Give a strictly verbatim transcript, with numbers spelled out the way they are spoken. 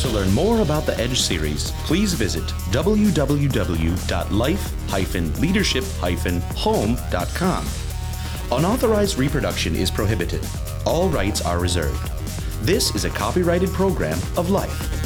To learn more about the EDGE series, please visit w w w dot life dash leadership dash home dot com. Unauthorized reproduction is prohibited. All rights are reserved. This is a copyrighted program of Life.